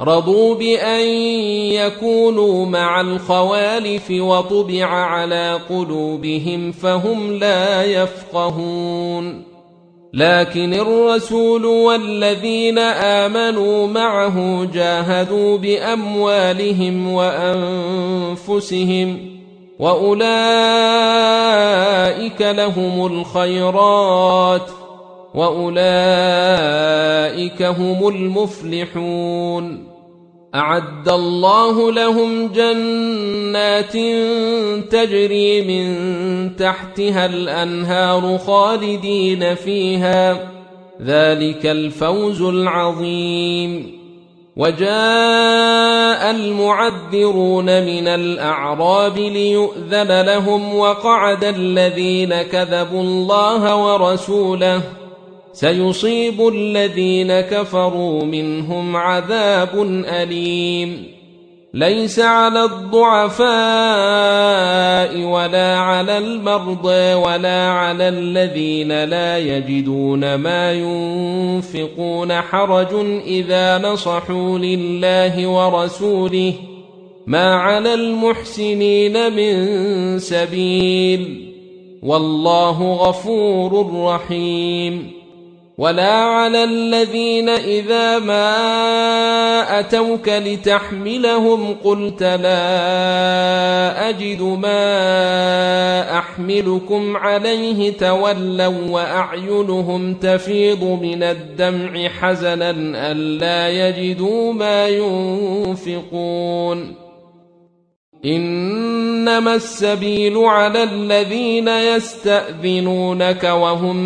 رضوا بأن يكونوا مع الخوالف وطبع على قلوبهم فهم لا يفقهون لكن الرسول والذين آمنوا معه جاهدوا بأموالهم وأنفسهم وأولئك لهم الخيرات وأولئك هم المفلحون أعد الله لهم جنات تجري من تحتها الأنهار خالدين فيها ذلك الفوز العظيم وجاء المعذرون من الأعراب ليؤذن لهم وقعد الذين كذبوا الله ورسوله سيصيب الذين كفروا منهم عذاب أليم ليس على الضعفاء ولا على المرضى ولا على الذين لا يجدون ما ينفقون حرج إذا نصحوا لله ورسوله ما على المحسنين من سبيل والله غفور رحيم ولا على الذين إذا ما أتوك لتحملهم قلت لا أجد ما أحملكم عليه تولوا وأعينهم تفيض من الدمع حزنا ألا يجدوا ما ينفقون إنما السبيل على الذين يستأذنونك وهم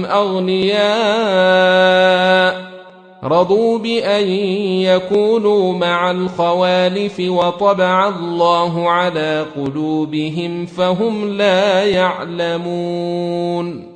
أغنياء رضوا بأن يكونوا مع الخوالف وطبع الله على قلوبهم فهم لا يعلمون